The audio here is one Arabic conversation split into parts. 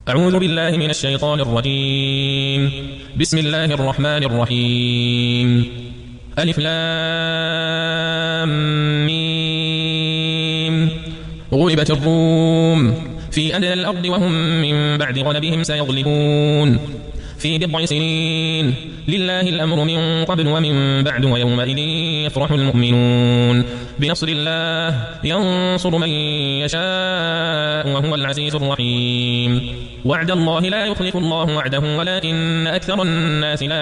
أعوذ بالله من الشيطان الرجيم. بسم الله الرحمن الرحيم. ألف لام ميم. غلبت الروم في أدنى الأرض وهم من بعد غلبهم سيغلبون في بضع سنين. لله الأمر من قبل ومن بعد ويومئذ يفرح المؤمنون بنصر الله ينصر من يشاء وهو العزيز الرحيم. وعد الله لا يخلف الله وعده ولكن أكثر الناس لا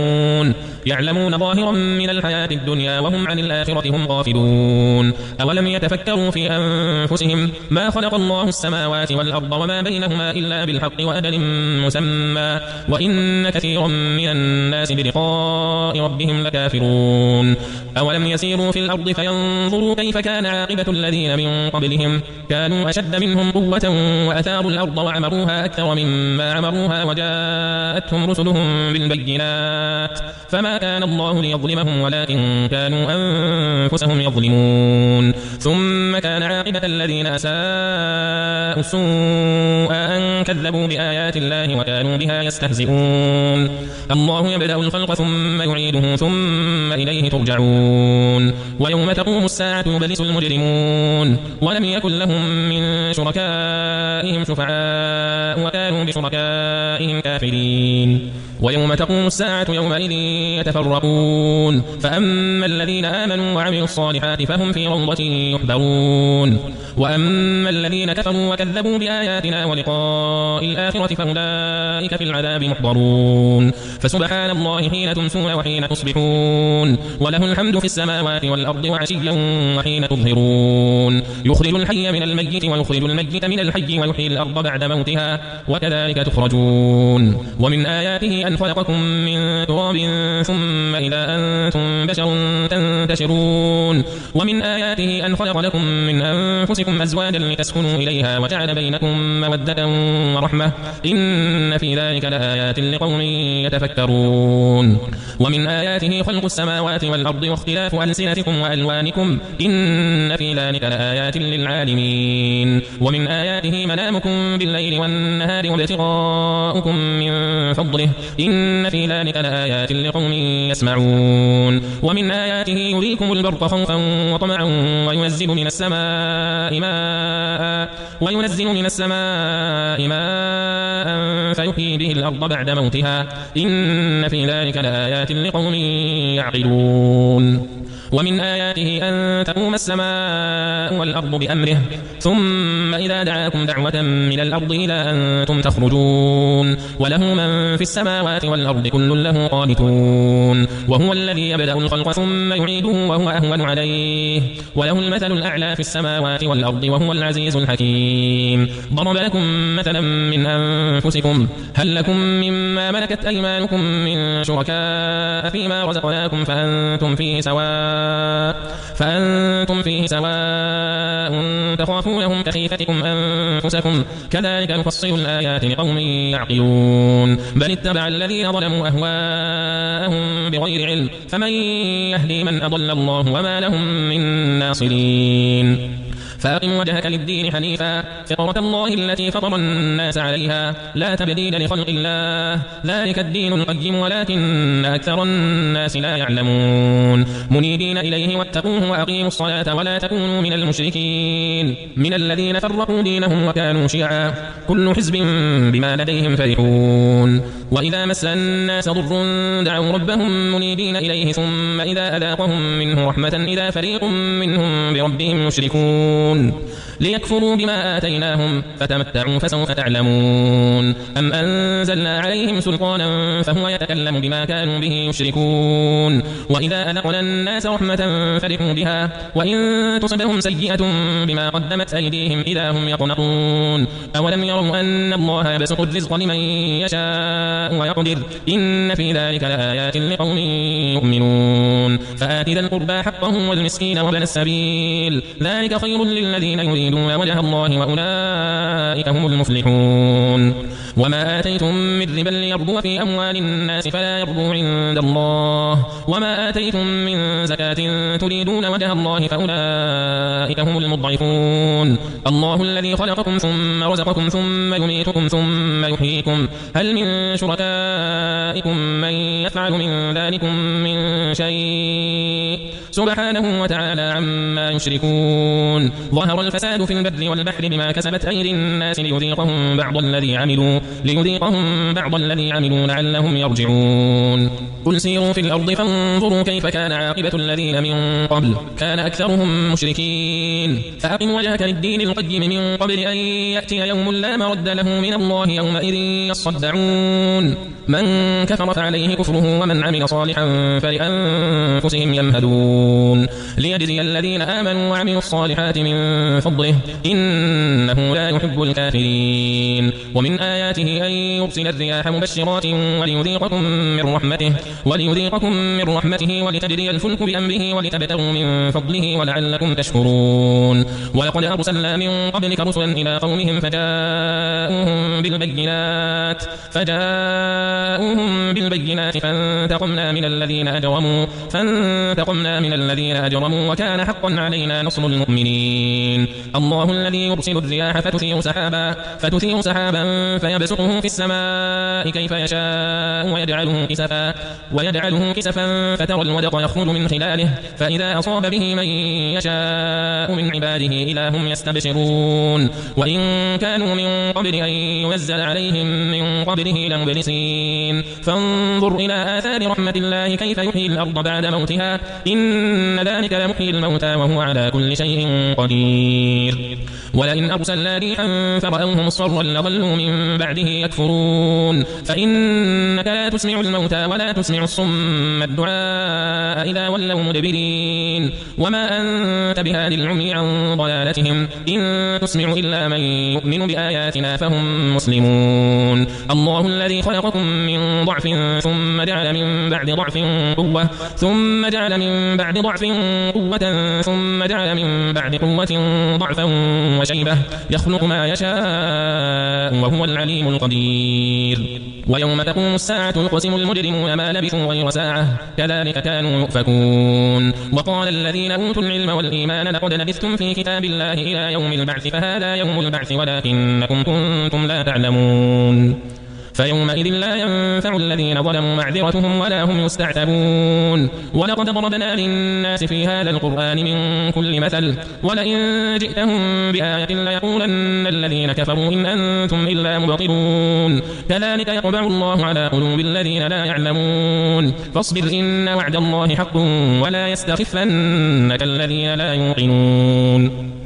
يعلمون ظاهرا من الحياة الدنيا وهم عن الآخرة هم غافلون. أولم يتفكروا في أنفسهم ما خلق الله السماوات والأرض وما بينهما إلا بالحق وأجل مسمى وإن كثيرا من الناس بلقاء ربهم لكافرون. أولم يسيروا في الأرض فينظروا كيف كان عاقبة الذين من قبلهم كانوا أشد منهم قوة وأثاروا الأرض وعمروها أكثر مما عمروها وجاءتهم رسلهم بالبينات فما كان الله ليظلمهم ولكن كانوا أنفسهم يظلمون. ثم كان عاقبة الذين أساءوا السوء أن كذبوا بآيات الله وكانوا بها يستهزئون. الله يبدأ الخلق ثم يعيده ثم إليه ترجعون. ويوم تقوم الساعة يبلس المجرمون ولم يكن لهم من شركائهم شفعاء وكانوا بشركائهم كافرين. ويوم تقوم الساعة يومئذ يتفرقون فأما الذين آمنوا وعملوا الصالحات فهم في روضة يحبرون وأما الذين كفروا وكذبوا بآياتنا ولقاء الآخرة فأولئك في العذاب محضرون. فسبحان الله حين تمسون وحين تصبحون وله الحمد في السماوات والأرض وعشيا وحين تظهرون. يخرج الحي من الميت ويخرج الميت من الحي ويحيي الأرض بعد موتها وكذلك تخرجون. ومن آياته أن خلقكم من تراب ثم إذا أنتم بشر تنتشرون. ومن آياته أن خلق لكم من أنفسكم أزواجا لتسكنوا إليها وجعل بينكم مودة ورحمة إن في ذلك لآيات لقوم يتفكرون. ومن آياته خلق السماوات والأرض واختلاف ألسنتكم وألوانكم إن في ذلك لآيات للعالمين. ومن آياته منامكم بالليل والنهار وابتغاؤكم من فضله إن في ذلك لآيات لقوم يسمعون. ومن آياته يريكم البرق خوفا وطمعا وينزل من السماء ماء فيحيي به الأرض بعد موتها إن في ذلك لآيات لقوم يعقلون. ومن آياته أن تقوم السماء والأرض بأمره ثم إذا دعاكم دعوة من الأرض إذا أنتم تخرجون. وله من في السماوات والأرض كل له قانتون. وهو الذي يبدأ الخلق ثم يعيده وهو أهون عليه وله المثل الأعلى في السماوات والأرض وهو العزيز الحكيم. ضرب لكم مثلا من أنفسكم هل لكم مما ملكت أيمانكم من شركاء فيما رزقناكم فأنتم فيه سواء تخافونهم كخيفتكم أنفسكم كذلك نفصل الآيات لقوم يعقلون. بل اتبع الذين ظلموا أهواءهم بغير علم فمن يهدي من أضل الله وما لهم من ناصرين. فأقم وجهك للدين حنيفا فطرة الله التي فطر الناس عليها لا تبديل لخلق الله ذلك الدين القيم ولكن أكثر الناس لا يعلمون. منيبين إليه واتقوه وأقيموا الصلاة ولا تكونوا من المشركين من الذين فرقوا دينهم وكانوا شيعا كل حزب بما لديهم فرحون. وإذا مس الناس ضر دعوا ربهم منيبين إليه ثم إذا أذاقهم منه رحمة إذا فريق منهم بربهم يشركون ليكفروا بما آتيناهم فتمتعوا فسوف تعلمون. أم أنزلنا عليهم سلطانا فهو يتكلم بما كانوا به يشركون. وإذا أذقنا الناس رحمة فرحوا بها وإن تصبهم سيئة بما قدمت أيديهم إذا هم يقنطون. أولم يروا أن الله يبسط الرزق لمن يشاء ويقدر إن في ذلك لآيات لقوم يؤمنون. فآت ذا القربى حقه والمسكين وابن السبيل ذلك خير للذين يريدون يريدون وجه الله وأولئك هم المفلحون وما آتيتم من ربا ليربو في أموال الناس فلا يربو عند الله وما آتيتم من زكاة تريدون وجه الله فأولئك هم المضعفون الله الذي خلقكم ثم رزقكم ثم يميتكم ثم يحييكم هل من شركائكم من يفعل من ذلكم من شيء سبحانه وتعالى عما يشركون ظهر الفساد في البر والبحر بما كسبت أيدي الناس ليذيقهم بعض الذي عملوا لعلهم يرجعون قل سيروا في الأرض فانظروا كيف كان عاقبة الذين من قبل كان أكثرهم مشركين فأقم وجهك للدين القيم من قبل أن يأتي يوم لا مرد له من الله يومئذ يصدعون من كفر فعليه كفره ومن عمل صالحا فلأنفسهم يمهدون ليجزي الذين آمنوا وعملوا الصالحات من فضله إنه لا يحب الكافرين ومن آياته أن يرسل الرياح مبشرات وليذيقكم من رحمته ولتجري الفلك بأمره ولتبتغوا من فضله ولعلكم تشكرون ولقد أرسلنا من قبلك رسلا إلى قومهم فجاءوهم بالبينات فانتقمنا من الذين أجرموا وكان حقا علينا نصر المؤمنين الله الذي يرسل الرياح فتثير سحابا فيبسطه في السماء كيف يشاء ويجعله كسفا فترى الودق يخرج من خلاله فإذا أصاب به من يشاء من عباده إذا هم يستبشرون وإن كانوا من قبل أن ينزل عليهم من قبله لمبلسين فانظر إلى آثار رحمة الله كيف يحيي الأرض بعد موتها إن ذلك لمحيي الموتى وهو على كل شيء قدير ولئن أرسلنا ريحا فرأوه مصفرا لظلوا من بعده يكفرون فإنك لا تسمع الموتى ولا تسمع الصم الدعاء إذا ولوا مدبرين وما أنت بهادي العمي عن ضلالتهم إن تسمع إلا من يؤمن بآياتنا فهم مسلمون الله الذي خلقكم من ضعف ثم جعل من بعد ضعف قوة ثم جعل من بعد ضعف قوة ثم جعل من بعد قوة ضعفا وشيبة يخلق ما يشاء وهو العليم القدير ويوم تقوم الساعة يقسم المجرمون ما لبثوا غير ساعة كذلك كانوا يؤفكون وقال الذين أوتوا العلم والإيمان لقد لبثتم في كتاب الله إلى يوم البعث فهذا يوم البعث ولكنكم كنتم لا تعلمون فيومئذ لا ينفع الذين ظلموا معذرتهم ولا هم يستعتبون ولقد ضربنا للناس في هذا القرآن من كل مثل ولئن جئتهم بآية ليقولن الذين كفروا إن أنتم إلا مبطلون كذلك يطبع الله على قلوب الذين لا يعلمون فاصبر إن وعد الله حق ولا يستخفنك الذين لا يوقنون